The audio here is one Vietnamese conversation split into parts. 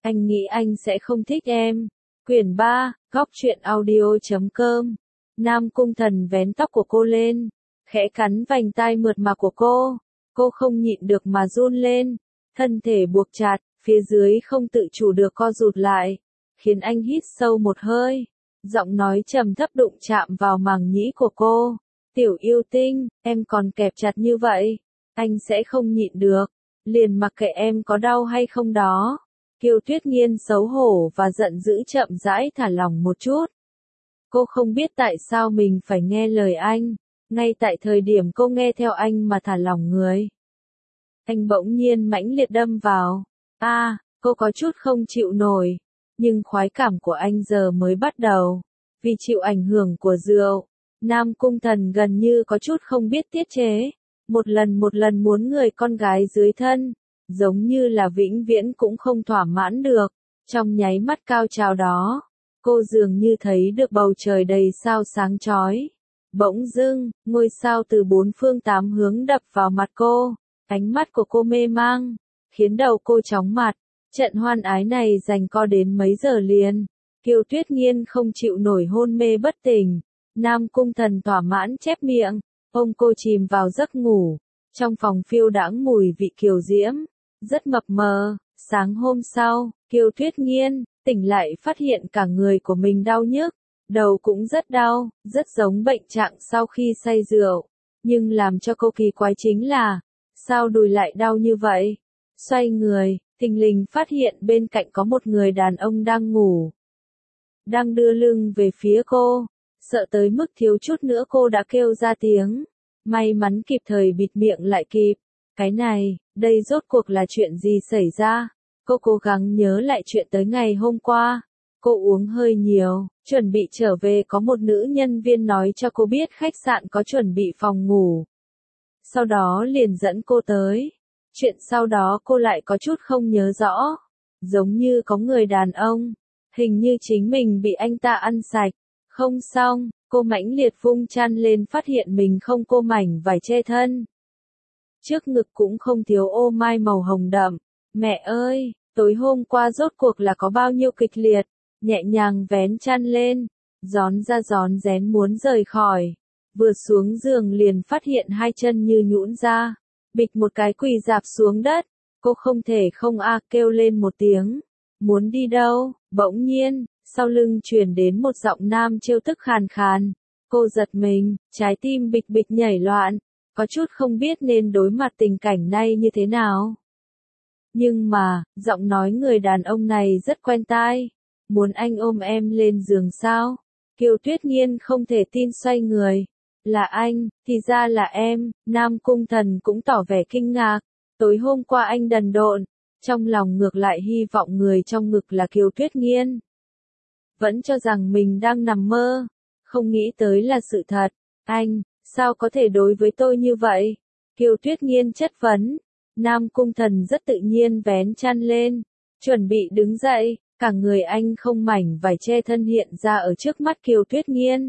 Anh nghĩ anh sẽ không thích em. Quyển 3, góc truyện audio.com. Nam Cung Thần vén tóc của cô lên, khẽ cắn vành tai mượt mà của cô. Cô không nhịn được mà run lên, thân thể buộc chặt, phía dưới không tự chủ được co rụt lại, khiến anh hít sâu một hơi. Giọng nói trầm thấp đụng chạm vào màng nhĩ của cô. Tiểu yêu tinh, em còn kẹp chặt như vậy, anh sẽ không nhịn được, liền mặc kệ em có đau hay không đó. Kiều Tuyết Nghiên xấu hổ và giận dữ chậm rãi thả lỏng một chút. Cô không biết tại sao mình phải nghe lời anh, ngay tại thời điểm cô nghe theo anh mà thả lỏng người. Anh bỗng nhiên mãnh liệt đâm vào. Cô có chút không chịu nổi, nhưng khoái cảm của anh giờ mới bắt đầu. Vì chịu ảnh hưởng của rượu, Nam Cung Thần gần như có chút không biết tiết chế. Một lần muốn người con gái dưới thân, giống như là vĩnh viễn cũng không thỏa mãn được. Trong nháy mắt cao trào đó, cô dường như thấy được bầu trời đầy sao sáng chói. Bỗng dưng, ngôi sao từ bốn phương tám hướng đập vào mặt cô, ánh mắt của cô mê mang, khiến đầu cô chóng mặt. Trận hoan ái này giằng co đến mấy giờ liền. Kiều Tuyết Nghiên không chịu nổi hôn mê bất tỉnh. Nam Cung Thần thỏa mãn chép miệng, ôm cô chìm vào giấc ngủ. Trong phòng phiêu đãng mùi vị kiều diễm, rất mập mờ. Sáng hôm sau, Kiều Tuyết Nghiên tỉnh lại phát hiện cả người của mình đau nhức, đầu cũng rất đau, rất giống bệnh trạng sau khi say rượu. Nhưng làm cho cô kỳ quái chính là, sao đùi lại đau như vậy? Xoay người, thình lình phát hiện bên cạnh có một người đàn ông đang ngủ, đang đưa lưng về phía cô. Sợ tới mức thiếu chút nữa cô đã kêu ra tiếng. May mắn kịp thời bịt miệng lại kịp. Cái này, đây rốt cuộc là chuyện gì xảy ra? Cô cố gắng nhớ lại chuyện tới ngày hôm qua. Cô uống hơi nhiều, chuẩn bị trở về có một nữ nhân viên nói cho cô biết khách sạn có chuẩn bị phòng ngủ. Sau đó liền dẫn cô tới. Chuyện sau đó cô lại có chút không nhớ rõ. Giống như có người đàn ông, hình như chính mình bị anh ta ăn sạch. Không xong, cô mãnh liệt vung chăn lên phát hiện mình không cô mảnh vải che thân. Trước ngực cũng không thiếu ô mai màu hồng đậm. Mẹ ơi, tối hôm qua rốt cuộc là có bao nhiêu kịch liệt. Nhẹ nhàng vén chăn lên, rón ra rón rén muốn rời khỏi. Vừa xuống giường liền phát hiện hai chân như nhũn ra, bịch một cái quỳ rạp xuống đất. Cô không thể không kêu lên một tiếng. Muốn đi đâu? Bỗng nhiên, sau lưng truyền đến một giọng nam trêu tức khàn khàn. Cô giật mình, trái tim bịch bịch nhảy loạn, có chút không biết nên đối mặt tình cảnh này như thế nào. Nhưng mà, giọng nói người đàn ông này rất quen tai. Muốn anh ôm em lên giường sao? Kiều Tuyết Nghiên không thể tin xoay người. Là anh, thì ra là em. Nam Cung Thần cũng tỏ vẻ kinh ngạc. Tối hôm qua anh đần độn, trong lòng ngược lại hy vọng người trong ngực là Kiều Tuyết Nghiên. Vẫn cho rằng mình đang nằm mơ, không nghĩ tới là sự thật. Anh, sao có thể đối với tôi như vậy? Kiều Tuyết Nghiên chất vấn. Nam Cung Thần rất tự nhiên vén chăn lên, chuẩn bị đứng dậy, cả người anh không mảnh vải che thân hiện ra ở trước mắt Kiều Tuyết Nghiên.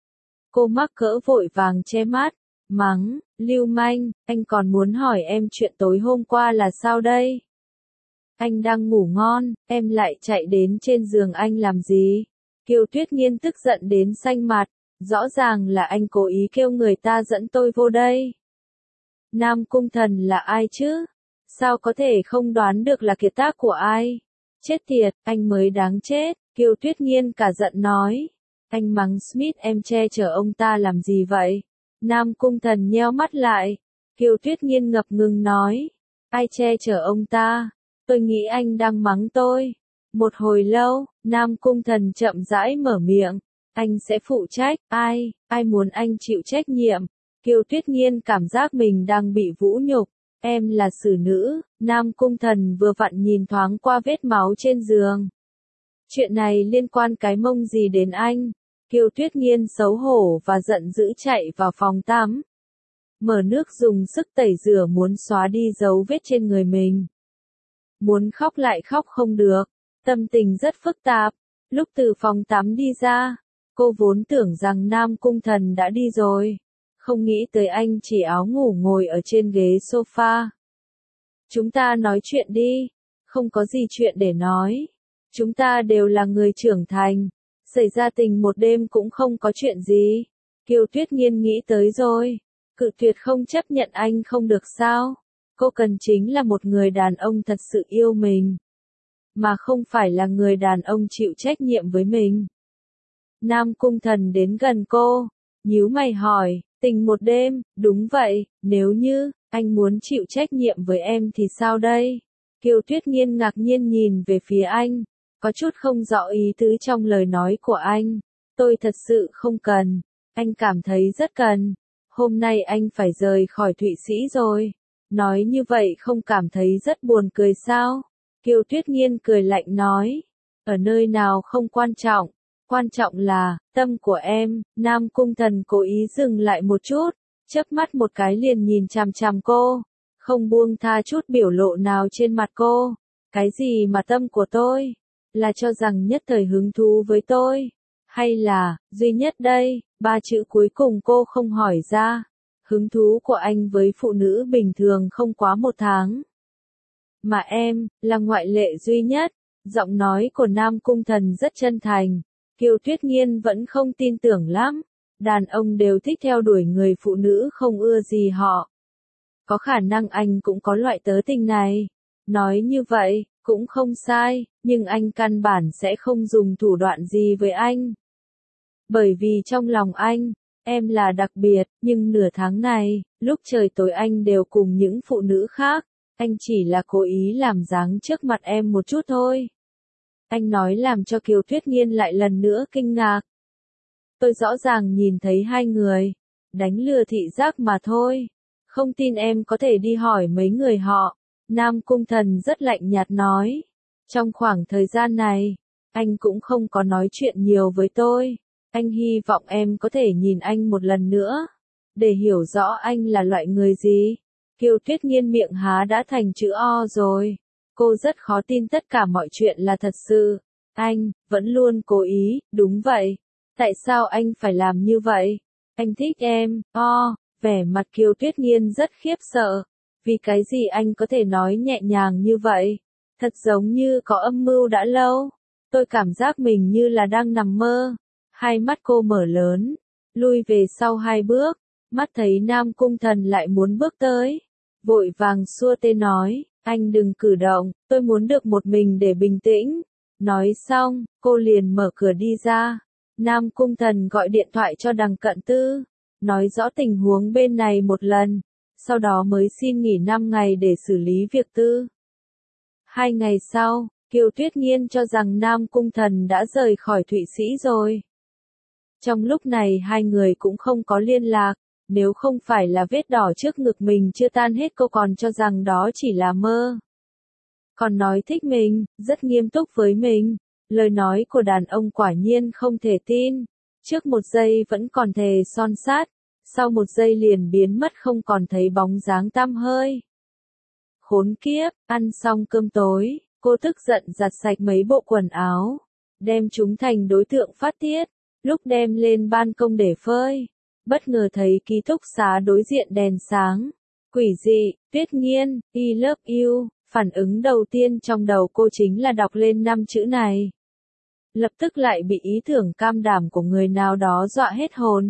Cô mắc cỡ vội vàng che mắt, mắng, lưu manh, anh còn muốn hỏi em chuyện tối hôm qua là sao đây? Anh đang ngủ ngon, em lại chạy đến trên giường anh làm gì? Kiều Tuyết Nghiên tức giận đến xanh mặt, rõ ràng là anh cố ý kêu người ta dẫn tôi vô đây. Nam Cung Thần là ai chứ? Sao có thể không đoán được là kiệt tác của ai? Chết tiệt, anh mới đáng chết, Kiều Tuyết Nghiên cả giận nói. Anh mắng Smith em che chở ông ta làm gì vậy? Nam Cung Thần nheo mắt lại. Kiều Tuyết Nghiên ngập ngừng nói. Ai che chở ông ta? Tôi nghĩ anh đang mắng tôi. Một hồi lâu, Nam Cung Thần chậm rãi mở miệng. Anh sẽ phụ trách, ai muốn anh chịu trách nhiệm? Kiều Tuyết Nghiên cảm giác mình đang bị vũ nhục. Em là xử nữ. Nam Cung Thần vừa vặn nhìn thoáng qua vết máu trên giường. Chuyện này liên quan cái mông gì đến anh? Kiều Tuyết Nghiên xấu hổ và giận dữ chạy vào phòng tắm. Mở nước dùng sức tẩy rửa muốn xóa đi dấu vết trên người mình. Muốn khóc lại khóc không được. Tâm tình rất phức tạp. Lúc từ phòng tắm đi ra, cô vốn tưởng rằng Nam Cung Thần đã đi rồi. Không nghĩ tới anh chỉ áo ngủ ngồi ở trên ghế sofa. Chúng ta nói chuyện đi. không có gì chuyện để nói. Chúng ta đều là người trưởng thành. Xảy ra tình một đêm cũng không có chuyện gì. Kiều Tuyết Nghiên nghĩ tới rồi. Cự tuyệt không chấp nhận anh không được sao? Cô cần chính là một người đàn ông thật sự yêu mình. Mà không phải là người đàn ông chịu trách nhiệm với mình. Nam Cung Thần đến gần cô, nhíu mày hỏi, tình một đêm, đúng vậy, nếu như, anh muốn chịu trách nhiệm với em thì sao đây? Kiều Tuyết Nghiên ngạc nhiên nhìn về phía anh, có chút không rõ ý tứ trong lời nói của anh. Tôi thật sự không cần, anh cảm thấy rất cần. Hôm nay anh phải rời khỏi Thụy Sĩ rồi. Nói như vậy không cảm thấy rất buồn cười sao? Kiều Tuyết Nghiên cười lạnh nói, ở nơi nào không quan trọng. Quan trọng là, tâm của em. Nam Cung Thần cố ý dừng lại một chút, chớp mắt một cái liền nhìn chằm chằm cô, không buông tha chút biểu lộ nào trên mặt cô. Cái gì mà tâm của tôi? Là cho rằng nhất thời hứng thú với tôi? Hay là, duy nhất đây, ba chữ cuối cùng cô không hỏi ra. Hứng thú của anh với phụ nữ bình thường không quá 1 tháng. Mà em, là ngoại lệ duy nhất. Giọng nói của Nam Cung Thần rất chân thành. Kiều Tuyết Nghiên vẫn không tin tưởng lắm. Đàn ông đều thích theo đuổi người phụ nữ không ưa gì họ. Có khả năng anh cũng có loại tớ tình này. Nói như vậy, cũng không sai, nhưng anh căn bản sẽ không dùng thủ đoạn gì với anh. Bởi vì trong lòng anh, em là đặc biệt, nhưng nửa tháng này, lúc trời tối anh đều cùng những phụ nữ khác. Anh chỉ là cố ý làm dáng trước mặt em một chút thôi. Anh nói làm cho Kiều Tuyết Nghiên lại lần nữa kinh ngạc. Tôi rõ ràng nhìn thấy hai người, đánh lừa thị giác mà thôi. Không tin em có thể đi hỏi mấy người họ. Nam Cung Thần rất lạnh nhạt nói. Trong khoảng thời gian này, anh cũng không có nói chuyện nhiều với tôi. Anh hy vọng em có thể nhìn anh một lần nữa, để hiểu rõ anh là loại người gì. Kiều Tuyết Nghiên miệng há đã thành chữ O rồi. Cô rất khó tin tất cả mọi chuyện là thật sự. Anh, vẫn luôn cố ý, đúng vậy. Tại sao anh phải làm như vậy? Anh thích em, vẻ mặt Kiều Tuyết Nghiên rất khiếp sợ. Vì cái gì anh có thể nói nhẹ nhàng như vậy? Thật giống như có âm mưu đã lâu. Tôi cảm giác mình như là đang nằm mơ. Hai mắt cô mở lớn, lui về sau 2 bước, mắt thấy Nam Cung Thần lại muốn bước tới. Vội vàng xua tay nói, anh đừng cử động, tôi muốn được một mình để bình tĩnh. Nói xong, cô liền mở cửa đi ra. Nam Cung Thần gọi điện thoại cho Đằng Cận Tư, nói rõ tình huống bên này một lần, sau đó mới xin nghỉ 5 ngày để xử lý việc tư. 2 ngày sau, Kiều Tuyết Nghiên cho rằng Nam Cung Thần đã rời khỏi Thụy Sĩ rồi. Trong lúc này hai người cũng không có liên lạc, nếu không phải là vết đỏ trước ngực mình chưa tan hết cô còn cho rằng đó chỉ là mơ. Còn nói thích mình, rất nghiêm túc với mình, lời nói của đàn ông quả nhiên không thể tin. Trước 1 giây vẫn còn thề son sát, sau 1 giây liền biến mất không còn thấy bóng dáng tăm hơi. Khốn kiếp, ăn xong cơm tối, cô tức giận giặt sạch mấy bộ quần áo, đem chúng thành đối tượng phát tiết. Lúc đem lên ban công để phơi, bất ngờ thấy ký túc xá đối diện đèn sáng. Quỷ dị, Tuyết Nghiên, I love you, phản ứng đầu tiên trong đầu cô chính là đọc lên 5 chữ này. Lập tức lại bị ý tưởng cam đảm của người nào đó dọa hết hồn.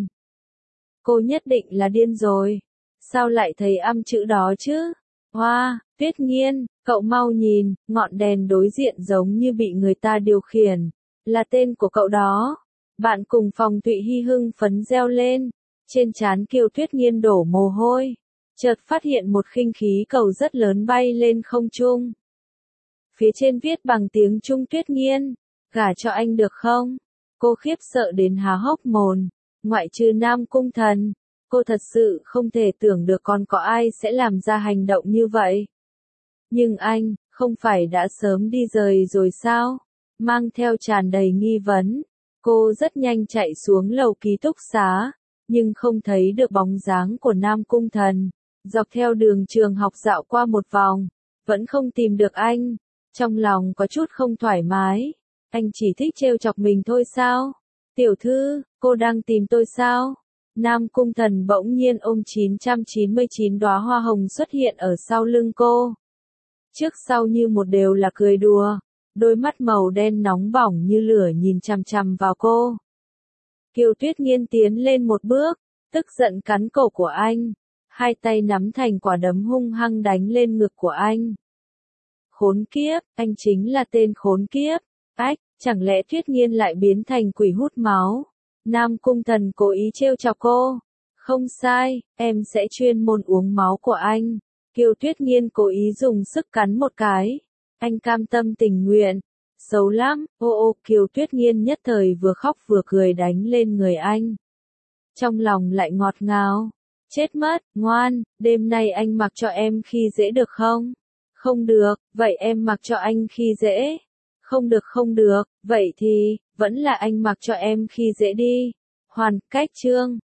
Cô nhất định là điên rồi. Sao lại thấy âm chữ đó chứ? Hoa, Tuyết Nghiên, cậu mau nhìn, ngọn đèn đối diện giống như bị người ta điều khiển. Là tên của cậu đó. Bạn cùng phòng Thụy Hy hưng phấn reo lên, trên trán Kiều Tuyết Nghiên đổ mồ hôi, chợt phát hiện một khinh khí cầu rất lớn bay lên không trung. Phía trên viết bằng tiếng Trung Tuyết Nghiên, gả cho anh được không? Cô khiếp sợ đến há hốc mồm, ngoại trừ Nam Cung Thần, cô thật sự không thể tưởng được còn có ai sẽ làm ra hành động như vậy. Nhưng anh, không phải đã sớm đi rời rồi sao? Mang theo tràn đầy nghi vấn. Cô rất nhanh chạy xuống lầu ký túc xá, nhưng không thấy được bóng dáng của Nam Cung Thần. Dọc theo đường trường học dạo qua một vòng, vẫn không tìm được anh. Trong lòng có chút không thoải mái. Anh chỉ thích trêu chọc mình thôi sao? Tiểu thư, cô đang tìm tôi sao? Nam Cung Thần bỗng nhiên ôm 999 đóa hoa hồng xuất hiện ở sau lưng cô. trước sau như một đều là cười đùa, đôi mắt màu đen nóng bỏng như lửa nhìn chằm chằm vào cô. Kiều Tuyết Nghiên tiến lên một bước, tức giận cắn cổ của anh, hai tay nắm thành quả đấm hung hăng đánh lên ngực của anh. Khốn kiếp, anh chính là tên khốn kiếp. Ách, chẳng lẽ Tuyết Nghiên lại biến thành quỷ hút máu? Nam Cung Thần cố ý trêu chọc cô. Không sai, em sẽ chuyên môn uống máu của anh. Kiều Tuyết Nghiên cố ý dùng sức cắn một cái. Anh cam tâm tình nguyện. Xấu lắm, ô Kiều Tuyết Nghiên nhất thời vừa khóc vừa cười đánh lên người anh. Trong lòng lại ngọt ngào. Chết mất, ngoan, đêm nay anh mặc cho em khi dễ được không? Không được, vậy em mặc cho anh khi dễ. Không được, vậy thì, vẫn là anh mặc cho em khi dễ đi. Hoàn, cách chương.